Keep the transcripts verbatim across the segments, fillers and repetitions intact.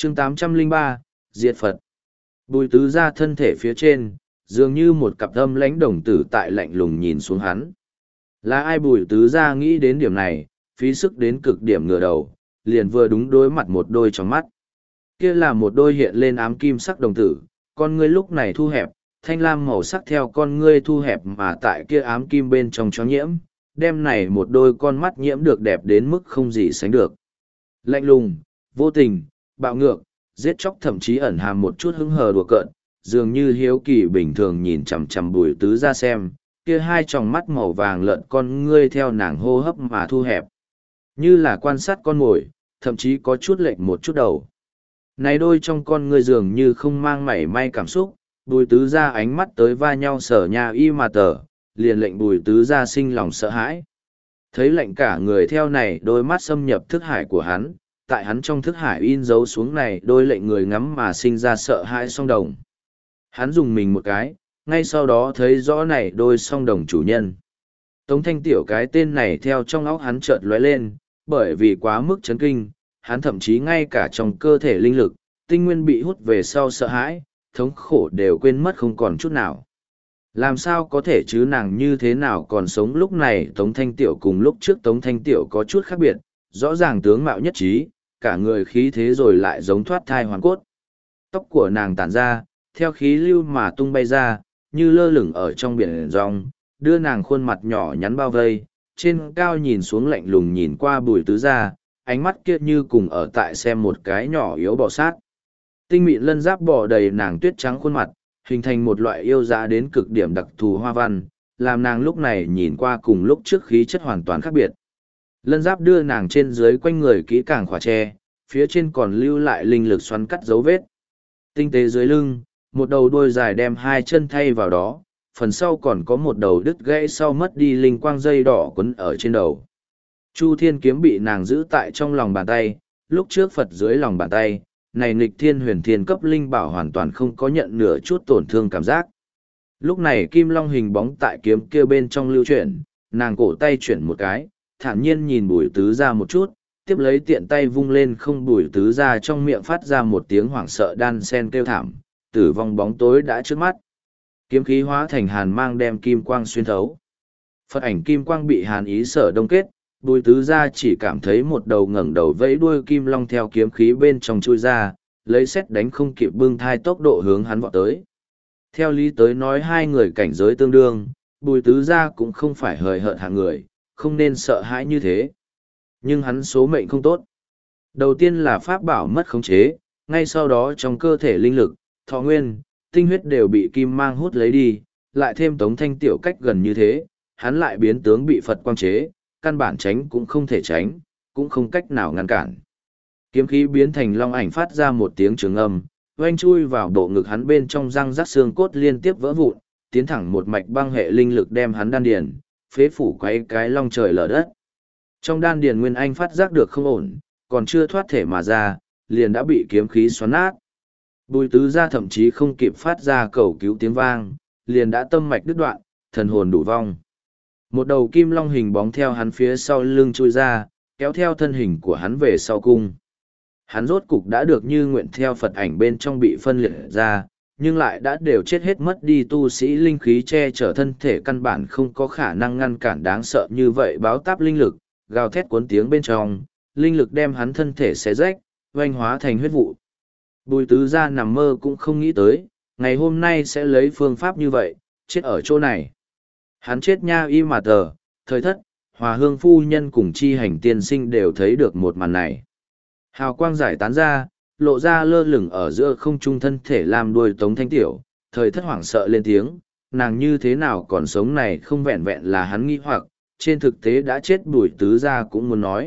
chương tám trăm lẻ ba, Diệt Phật. Bùi tứ ra thân thể phía trên, dường như một cặp âm lãnh đồng tử tại lạnh lùng nhìn xuống hắn. Là ai? Bùi tứ ra nghĩ đến điểm này, phí sức đến cực điểm ngửa đầu, liền vừa đúng đối mặt một đôi trong mắt. Kia là một đôi hiện lên ám kim sắc đồng tử, con ngươi lúc này thu hẹp, thanh lam màu sắc theo con ngươi thu hẹp mà tại kia ám kim bên trong cho nhiễm, đem này một đôi con mắt nhiễm được đẹp đến mức không gì sánh được. Lạnh lùng, vô tình, bạo ngược, giết chóc, thậm chí ẩn hàm một chút hứng hờ đùa cợt, dường như hiếu kỳ bình thường nhìn chằm chằm Bùi tứ ra xem, kia hai tròng mắt màu vàng lợn con ngươi theo nàng hô hấp mà thu hẹp. Như là quan sát con mồi, thậm chí có chút lệch một chút đầu. Này đôi trong con ngươi dường như không mang mảy may cảm xúc, Bùi tứ ra ánh mắt tới va nhau sở nhà y mà tờ, liền lệnh Bùi tứ ra sinh lòng sợ hãi. Thấy lệnh cả người theo này đôi mắt xâm nhập thức hải của hắn, tại hắn trong thức hải in dấu xuống này đôi lệnh người ngắm mà sinh ra sợ hãi song đồng. Hắn dùng mình một cái, ngay sau đó thấy rõ này đôi song đồng chủ nhân. Tống Thanh Tiểu cái tên này theo trong óc hắn chợt lóe lên, bởi vì quá mức chấn kinh, hắn thậm chí ngay cả trong cơ thể linh lực, tinh nguyên bị hút về sau sợ hãi, thống khổ đều quên mất không còn chút nào. Làm sao có thể chứ, nàng như thế nào còn sống? Lúc này Tống Thanh Tiểu cùng lúc trước Tống Thanh Tiểu có chút khác biệt, rõ ràng tướng mạo nhất trí, cả người khí thế rồi lại giống thoát thai hoàn cốt. Tóc của nàng tản ra, theo khí lưu mà tung bay ra, như lơ lửng ở trong biển rong, đưa nàng khuôn mặt nhỏ nhắn bao vây, trên cao nhìn xuống lạnh lùng nhìn qua Bùi tứ ra, ánh mắt kia như cùng ở tại xem một cái nhỏ yếu bò sát. Tinh mịn lân giáp bò đầy nàng tuyết trắng khuôn mặt, hình thành một loại yêu dã đến cực điểm đặc thù hoa văn, làm nàng lúc này nhìn qua cùng lúc trước khí chất hoàn toàn khác biệt. Lân giáp đưa nàng trên dưới quanh người kỹ càng khỏa tre, phía trên còn lưu lại linh lực xoắn cắt dấu vết. Tinh tế dưới lưng, một đầu đuôi dài đem hai chân thay vào đó, phần sau còn có một đầu đứt gãy sau mất đi linh quang dây đỏ quấn ở trên đầu. Chu Thiên kiếm bị nàng giữ tại trong lòng bàn tay, lúc trước Phật dưới lòng bàn tay, này nghịch thiên huyền thiên cấp linh bảo hoàn toàn không có nhận nửa chút tổn thương cảm giác. Lúc này kim long hình bóng tại kiếm kia bên trong lưu chuyển, nàng cổ tay chuyển một cái, thản nhiên nhìn Bùi tứ ra một chút, tiếp lấy tiện tay vung lên không. Bùi tứ ra trong miệng phát ra một tiếng hoảng sợ đan sen kêu thảm, tử vong bóng tối đã trước mắt. Kiếm khí hóa thành hàn mang đem kim quang xuyên thấu. Phật ảnh kim quang bị hàn ý sở đông kết, Bùi tứ ra chỉ cảm thấy một đầu ngẩng đầu vẫy đuôi kim long theo kiếm khí bên trong chui ra, lấy xét đánh không kịp bưng thai tốc độ hướng hắn vọt tới. Theo lý tới nói hai người cảnh giới tương đương, Bùi tứ ra cũng không phải hời hợt hạng người, không nên sợ hãi như thế. Nhưng hắn số mệnh không tốt. Đầu tiên là pháp bảo mất khống chế, ngay sau đó trong cơ thể linh lực, thọ nguyên, tinh huyết đều bị kim mang hút lấy đi, lại thêm Tống Thanh Tiểu cách gần như thế, hắn lại biến tướng bị Phật quang chế, căn bản tránh cũng không thể tránh, cũng không cách nào ngăn cản. Kiếm khí biến thành long ảnh phát ra một tiếng trường âm, oanh chui vào bộ ngực hắn bên trong răng rắc xương cốt liên tiếp vỡ vụn, tiến thẳng một mạch băng hệ linh lực đem hắn đan điền, phế phủ quấy cái long trời lở đất. Trong đan điền Nguyên Anh phát giác được không ổn, còn chưa thoát thể mà ra, liền đã bị kiếm khí xoắn nát. Bùi tứ ra thậm chí không kịp phát ra cầu cứu tiếng vang, liền đã tâm mạch đứt đoạn, thần hồn đủ vong. Một đầu kim long hình bóng theo hắn phía sau lưng chui ra, kéo theo thân hình của hắn về sau cung. Hắn rốt cục đã được như nguyện theo Phật ảnh bên trong bị phân liệt ra, nhưng lại đã đều chết hết mất đi tu sĩ linh khí che chở thân thể, căn bản không có khả năng ngăn cản đáng sợ như vậy báo táp linh lực, gào thét cuốn tiếng bên trong, linh lực đem hắn thân thể xé rách, oanh hóa thành huyết vụ. Bùi tứ ra nằm mơ cũng không nghĩ tới, ngày hôm nay sẽ lấy phương pháp như vậy, chết ở chỗ này. Hắn chết nha y mà tờ, thời thất, Hòa Hương phu nhân cùng chi hành tiên sinh đều thấy được một màn này. Hào quang giải tán ra, lộ ra lơ lửng ở giữa không trung thân thể làm đuôi Tống Thanh Tiểu, thời thất hoảng sợ lên tiếng, nàng như thế nào còn sống này không vẹn vẹn là hắn nghi hoặc, trên thực tế đã chết. Bùi tứ ra cũng muốn nói.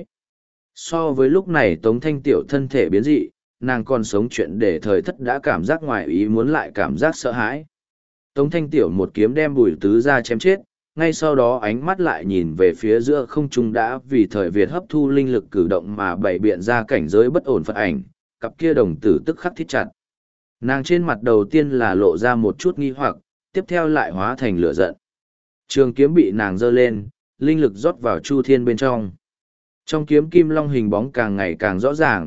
So với lúc này Tống Thanh Tiểu thân thể biến dị, nàng còn sống chuyện để thời thất đã cảm giác ngoài ý muốn lại cảm giác sợ hãi. Tống Thanh Tiểu một kiếm đem Bùi tứ ra chém chết, ngay sau đó ánh mắt lại nhìn về phía giữa không trung đã vì thời Việt hấp thu linh lực cử động mà bày biện ra cảnh giới bất ổn Phật ảnh, cặp kia đồng tử tức khắc thít chặt. Nàng trên mặt đầu tiên là lộ ra một chút nghi hoặc, tiếp theo lại hóa thành lửa giận. Trường kiếm bị nàng giơ lên, linh lực rót vào Chu Thiên bên trong. Trong kiếm kim long hình bóng càng ngày càng rõ ràng,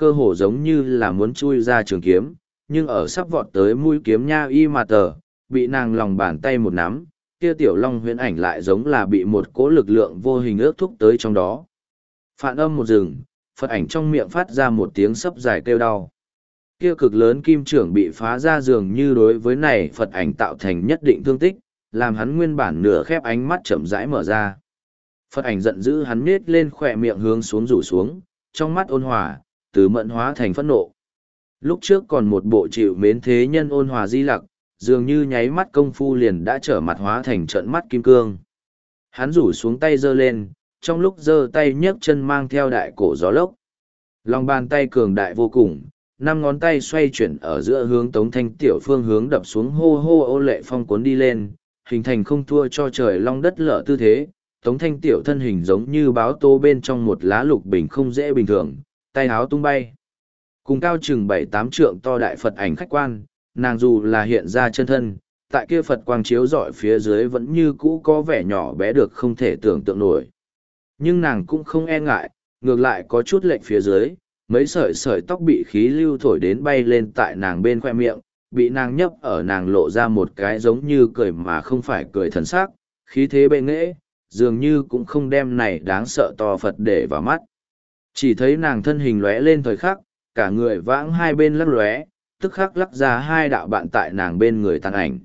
cơ hồ giống như là muốn chui ra trường kiếm, nhưng ở sắp vọt tới mũi kiếm nha y mà tờ, bị nàng lòng bàn tay một nắm, kia tiểu long huyễn ảnh lại giống là bị một cỗ lực lượng vô hình ước thúc tới trong đó. Phản âm một rừng, Phật ảnh trong miệng phát ra một tiếng sấp dài kêu đau. Kia cực lớn kim trưởng bị phá ra dường như đối với này Phật ảnh tạo thành nhất định thương tích, làm hắn nguyên bản nửa khép ánh mắt chậm rãi mở ra. Phật ảnh giận dữ hắn nết lên khỏe miệng hướng xuống rủ xuống, trong mắt ôn hòa, từ mẫn hóa thành phẫn nộ. Lúc trước còn một bộ chịu mến thế nhân ôn hòa di lặc, dường như nháy mắt công phu liền đã trở mặt hóa thành trận mắt kim cương. Hắn rủ xuống tay giơ lên, trong lúc giơ tay nhấc chân mang theo đại cổ gió lốc. Lòng bàn tay cường đại vô cùng, năm ngón tay xoay chuyển ở giữa hướng Tống Thanh Tiểu phương hướng đập xuống hô hô ô lệ phong cuốn đi lên, hình thành không thua cho trời long đất lở tư thế. Tống Thanh Tiểu thân hình giống như báo tố bên trong một lá lục bình không dễ bình thường, tay háo tung bay. Cùng cao chừng bảy tám trượng to đại Phật ảnh khách quan, nàng dù là hiện ra chân thân, tại kia Phật quang chiếu rọi phía dưới vẫn như cũ có vẻ nhỏ bé được không thể tưởng tượng nổi. Nhưng nàng cũng không e ngại, ngược lại có chút lệch phía dưới, mấy sợi sợi tóc bị khí lưu thổi đến bay lên tại nàng bên khoe miệng, bị nàng nhấp ở nàng lộ ra một cái giống như cười mà không phải cười thần sắc, khí thế bệ nghệ, dường như cũng không đem này đáng sợ to Phật để vào mắt. Chỉ thấy nàng thân hình lóe lên thời khắc, cả người vãng hai bên lắc lóe, tức khắc lắc ra hai đạo bạn tại nàng bên người tàn ảnh.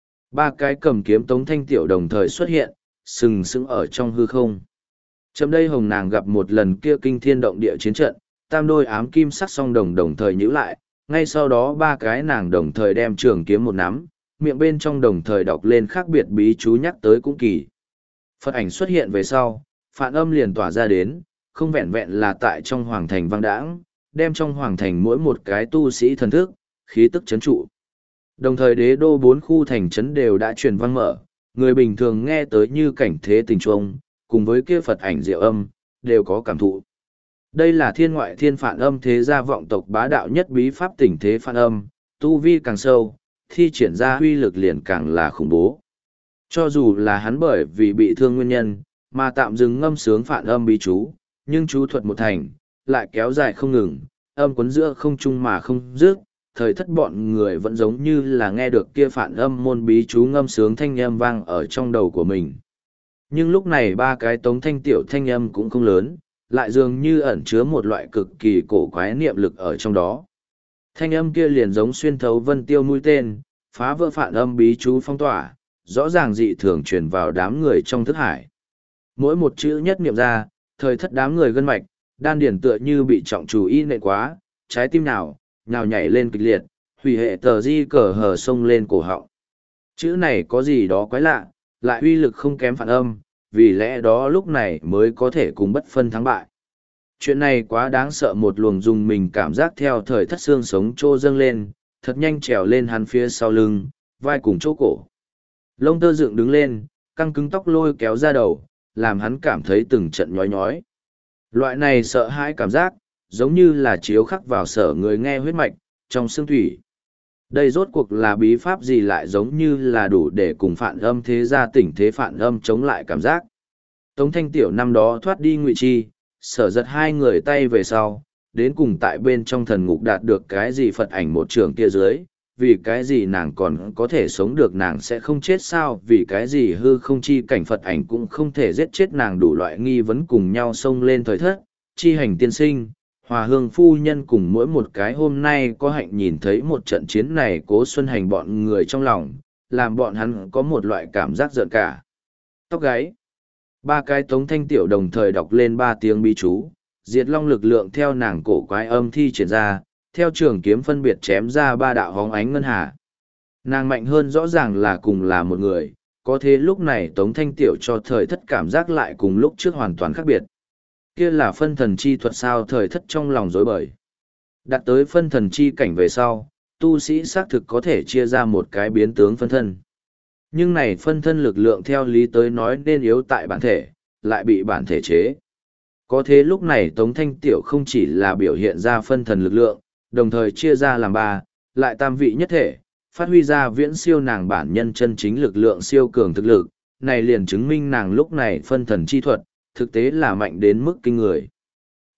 Ba cái cầm kiếm Tống Thanh Tiểu đồng thời xuất hiện, sừng sững ở trong hư không. Chấm đây hồng nàng gặp một lần kia kinh thiên động địa chiến trận, tam đôi ám kim sắc song đồng đồng thời nhíu lại, ngay sau đó ba cái nàng đồng thời đem trường kiếm một nắm, miệng bên trong đồng thời đọc lên khác biệt bí chú nhắc tới cũng kỳ. Phật ảnh xuất hiện về sau, phản âm liền tỏa ra đến, không vẹn vẹn là tại trong hoàng thành vang đãng, đem trong hoàng thành mỗi một cái tu sĩ thần thức, khí tức chấn trụ. Đồng thời đế đô bốn khu thành trấn đều đã truyền vang mở, người bình thường nghe tới như cảnh thế tình chuông, cùng với kia Phật ảnh diệu âm, đều có cảm thụ. Đây là thiên ngoại thiên phản âm thế gia vọng tộc bá đạo nhất bí pháp tình thế phản âm, tu vi càng sâu, thi triển ra huy lực liền càng là khủng bố. Cho dù là hắn bởi vì bị thương nguyên nhân, mà tạm dừng ngâm sướng phản âm bí chú, nhưng chú thuật một thành, lại kéo dài không ngừng, âm cuốn giữa không trung mà không dứt, thời thất bọn người vẫn giống như là nghe được kia phản âm môn bí chú ngâm sướng thanh âm vang ở trong đầu của mình. Nhưng lúc này ba cái Tống Thanh Tiểu thanh âm cũng không lớn, lại dường như ẩn chứa một loại cực kỳ cổ quái niệm lực ở trong đó. Thanh âm kia liền giống xuyên thấu vân tiêu mũi tên, phá vỡ phản âm bí chú phong tỏa, rõ ràng dị thường truyền vào đám người trong thức hải. Mỗi một chữ nhất niệm ra, thời thất đám người gân mạch, đan điển tựa như bị trọng chú y nện quá, trái tim nào, nào nhảy lên kịch liệt, hủy hệ tờ di cờ hờ sông lên cổ họng. Chữ này có gì đó quái lạ, lại uy lực không kém phản âm, vì lẽ đó lúc này mới có thể cùng bất phân thắng bại. Chuyện này quá đáng sợ, một luồng dùng mình cảm giác theo thời thất xương sống trô dâng lên, thật nhanh trèo lên hắn phía sau lưng, vai cùng chỗ cổ. Lông tơ dựng đứng lên, căng cứng tóc lôi kéo ra đầu, làm hắn cảm thấy từng trận nhói nhói. Loại này sợ hãi cảm giác, giống như là chiếu khắc vào sở người nghe huyết mạch, trong xương thủy. Đây rốt cuộc là bí pháp gì lại giống như là đủ để cùng phản âm thế gia tỉnh thế phản âm chống lại cảm giác. Tống Thanh Tiểu năm đó thoát đi ngụy chi, sở giật hai người tay về sau, đến cùng tại bên trong thần ngục đạt được cái gì Phật ảnh một trường kia dưới, vì cái gì nàng còn có thể sống được, nàng sẽ không chết sao, vì cái gì hư không chi cảnh Phật ảnh cũng không thể giết chết nàng, đủ loại nghi vấn cùng nhau xông lên thời thất, chi hành tiên sinh. Hòa hương phu nhân cùng mỗi một cái hôm nay có hạnh nhìn thấy một trận chiến này cố xuân hành bọn người trong lòng, làm bọn hắn có một loại cảm giác giận cả tóc gáy. Ba cái Tống Thanh Tiểu đồng thời đọc lên ba tiếng bí chú, diệt long lực lượng theo nàng cổ quái âm thi triển ra, theo trường kiếm phân biệt chém ra ba đạo hóng ánh ngân hà. Nàng mạnh hơn rõ ràng là cùng là một người, có thế lúc này Tống Thanh Tiểu cho thời thất cảm giác lại cùng lúc trước hoàn toàn khác biệt. Kia là phân thần chi thuật sao, thời thất trong lòng rối bời. Đặt tới phân thần chi cảnh về sau, tu sĩ xác thực có thể chia ra một cái biến tướng phân thân. Nhưng này phân thân lực lượng theo lý tới nói nên yếu tại bản thể, lại bị bản thể chế. Có thế lúc này Tống Thanh Tiểu không chỉ là biểu hiện ra phân thần lực lượng, đồng thời chia ra làm ba, lại tam vị nhất thể, phát huy ra viễn siêu nàng bản nhân chân chính lực lượng siêu cường thực lực, này liền chứng minh nàng lúc này phân thần chi thuật, thực tế là mạnh đến mức kinh người.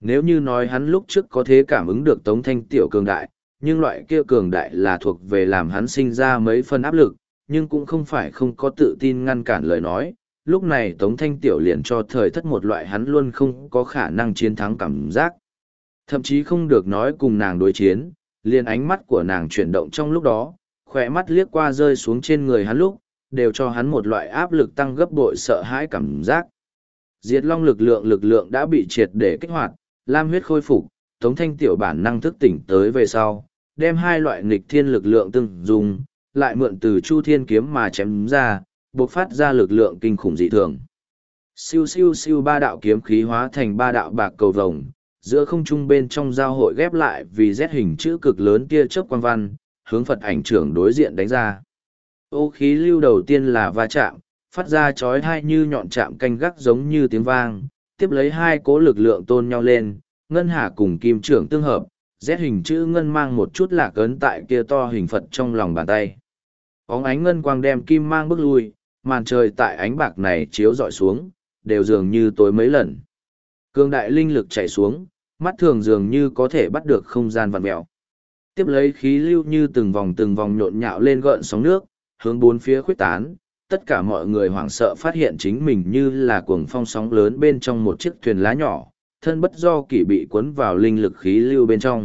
Nếu như nói hắn lúc trước có thể cảm ứng được Tống Thanh Tiểu cường đại, nhưng loại kia cường đại là thuộc về làm hắn sinh ra mấy phân áp lực, nhưng cũng không phải không có tự tin ngăn cản lời nói. Lúc này Tống Thanh Tiểu liền cho thời thất một loại hắn luôn không có khả năng chiến thắng cảm giác. Thậm chí không được nói cùng nàng đối chiến, liền ánh mắt của nàng chuyển động trong lúc đó, khỏe mắt liếc qua rơi xuống trên người hắn lúc, đều cho hắn một loại áp lực tăng gấp bội sợ hãi cảm giác. Diệt Long lực lượng lực lượng đã bị triệt để kích hoạt, lam huyết khôi phục, Tống Thanh Tiểu bản năng thức tỉnh tới về sau, đem hai loại nghịch thiên lực lượng từng dùng, lại mượn từ Chu Thiên kiếm mà chém ra, bộc phát ra lực lượng kinh khủng dị thường. Siêu siêu siêu ba đạo kiếm khí hóa thành ba đạo bạc cầu vồng, giữa không trung bên trong giao hội ghép lại vì Z hình chữ cực lớn tia chớp quang văn, hướng Phật ảnh trưởng đối diện đánh ra. Ô khí lưu đầu tiên là va chạm, phát ra chói tai như nhọn chạm canh gác giống như tiếng vang, tiếp lấy hai cố lực lượng tôn nhau lên, ngân hà cùng kim trưởng tương hợp, Z hình chữ ngân mang một chút lạc ấn tại kia to hình Phật trong lòng bàn tay. Óng ánh ngân quang đem kim mang bước lui, màn trời tại ánh bạc này chiếu dọi xuống, đều dường như tối mấy lần. Cương đại linh lực chảy xuống, mắt thường dường như có thể bắt được không gian vặn mèo. Tiếp lấy khí lưu như từng vòng từng vòng nhộn nhạo lên gợn sóng nước, hướng bốn phía khuếch tán, tất cả mọi người hoảng sợ phát hiện chính mình như là cuồng phong sóng lớn bên trong một chiếc thuyền lá nhỏ, thân bất do kỷ bị cuốn vào linh lực khí lưu bên trong.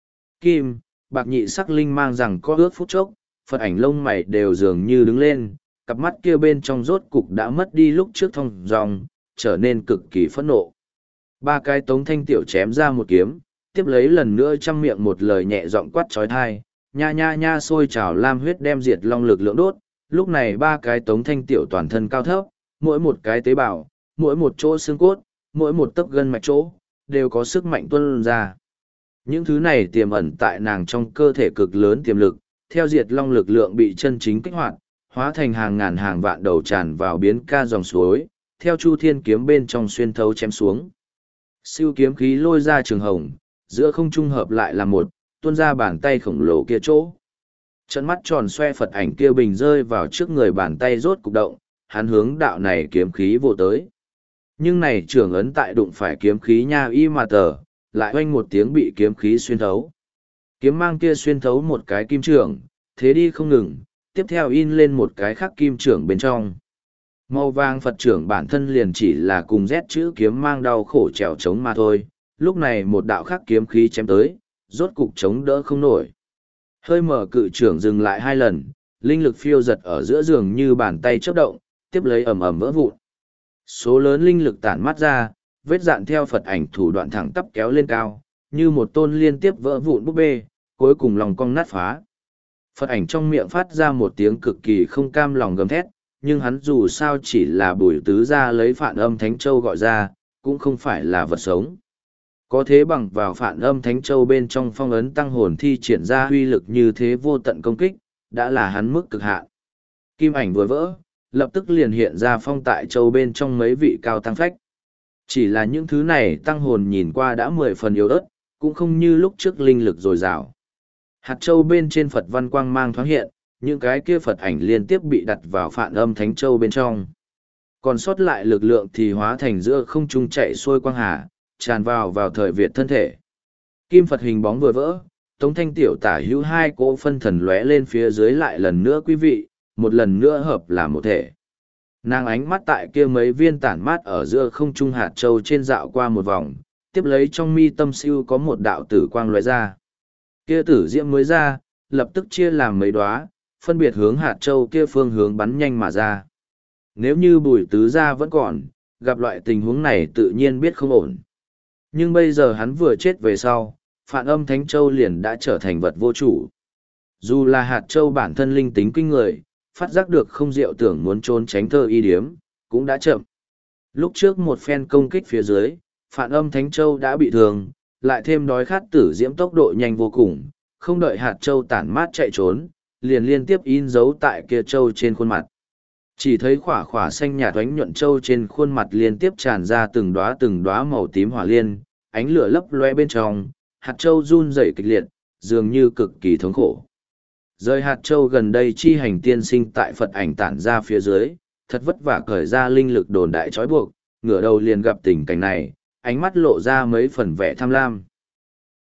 Kim, bạc nhị sắc linh mang rằng có ước phút chốc, Phật ảnh lông mày đều dường như đứng lên, cặp mắt kia bên trong rốt cục đã mất đi lúc trước thông dòng, trở nên cực kỳ phẫn nộ. Ba cái Tống Thanh Tiểu chém ra một kiếm, tiếp lấy lần nữa chăm miệng một lời nhẹ giọng quát trói thai, nha nha nha sôi trào lam huyết đem diệt long lực lượng đốt. Lúc này ba cái Tống Thanh Tiểu toàn thân cao thấp, mỗi một cái tế bào, mỗi một chỗ xương cốt, mỗi một tấc gân mạch chỗ, đều có sức mạnh tuôn ra. Những thứ này tiềm ẩn tại nàng trong cơ thể cực lớn tiềm lực, theo diệt long lực lượng bị chân chính kích hoạt, hóa thành hàng ngàn hàng vạn đầu tràn vào biến ca dòng suối, theo Chu Thiên kiếm bên trong xuyên thấu chém xuống. Siêu kiếm khí lôi ra trường hồng, giữa không trung hợp lại là một, tuôn ra bàn tay khổng lồ kia chỗ. Trận mắt tròn xoe Phật ảnh kia bình rơi vào trước người bàn tay rốt cục động, hắn hướng đạo này kiếm khí vô tới. Nhưng này trường ấn tại đụng phải kiếm khí nha y mà tờ, lại oanh một tiếng bị kiếm khí xuyên thấu. Kiếm mang kia xuyên thấu một cái kim trưởng, thế đi không ngừng, tiếp theo in lên một cái khác kim trưởng bên trong. Màu vàng Phật trưởng bản thân liền chỉ là cùng Z chữ kiếm mang đau khổ trèo trống mà thôi, lúc này một đạo khác kiếm khí chém tới, rốt cục chống đỡ không nổi. Hơi mở cự trưởng dừng lại hai lần, linh lực phiêu giật ở giữa giường như bàn tay chớp động, tiếp lấy ầm ầm vỡ vụn. Số lớn linh lực tản mát ra, vết dạn theo Phật ảnh thủ đoạn thẳng tắp kéo lên cao, như một tôn liên tiếp vỡ vụn búp bê, cuối cùng lòng cong nát phá. Phật ảnh trong miệng phát ra một tiếng cực kỳ không cam lòng gầm thét, nhưng hắn dù sao chỉ là Bùi Tứ Gia lấy Phản Âm Thánh Châu gọi ra, cũng không phải là vật sống. Có thế bằng vào Phản Âm Thánh Châu bên trong phong ấn tăng hồn thi triển ra huy lực như thế vô tận công kích, đã là hắn mức cực hạn. Kim ảnh vừa vỡ, lập tức liền hiện ra phong tại châu bên trong mấy vị cao tăng phách. Chỉ là những thứ này tăng hồn nhìn qua đã mười phần yếu ớt, cũng không như lúc trước linh lực dồi dào. Hạt châu bên trên Phật văn quang mang thoáng hiện, những cái kia Phật ảnh liên tiếp bị đặt vào Phản Âm Thánh Châu bên trong. Còn sót lại lực lượng thì hóa thành giữa không trung chạy xuôi quang hà, tràn vào vào thời Việt thân thể. Kim Phật hình bóng vừa vỡ, Tống Thanh Tiểu tả hữu hai cỗ phân thần lóe lên phía dưới lại lần nữa quý vị, một lần nữa hợp làm một thể. Nàng ánh mắt tại kia mấy viên tản mát ở giữa không trung hạt châu trên dạo qua một vòng, tiếp lấy trong mi tâm siêu có một đạo tử quang lóe ra. Kia tử diễm mới ra, lập tức chia làm mấy đóa, phân biệt hướng hạt châu kia phương hướng bắn nhanh mà ra. Nếu như Bùi Tứ Gia vẫn còn, gặp loại tình huống này tự nhiên biết không ổn. Nhưng bây giờ hắn vừa chết về sau, Phản Âm Thánh Châu liền đã trở thành vật vô chủ. Dù là hạt châu bản thân linh tính kinh người, phát giác được không diệu tưởng muốn trốn tránh thơ y điếm, cũng đã chậm. Lúc trước một phen công kích phía dưới, Phản Âm Thánh Châu đã bị thương, lại thêm đói khát tử diễm tốc độ nhanh vô cùng, không đợi hạt châu tản mát chạy trốn, liền liên tiếp in dấu tại kia châu trên khuôn mặt. Chỉ thấy khỏa khỏa xanh nhạt oánh nhuận châu trên khuôn mặt liên tiếp tràn ra từng đóa từng đóa màu tím hỏa liên, ánh lửa lấp loe bên trong, hạt châu run rẩy kịch liệt, dường như cực kỳ thống khổ. Rời hạt châu gần đây chi hành tiên sinh tại Phật ảnh tản ra phía dưới, thật vất vả cởi ra linh lực đồn đại trói buộc, ngửa đầu liền gặp tình cảnh này, ánh mắt lộ ra mấy phần vẻ tham lam.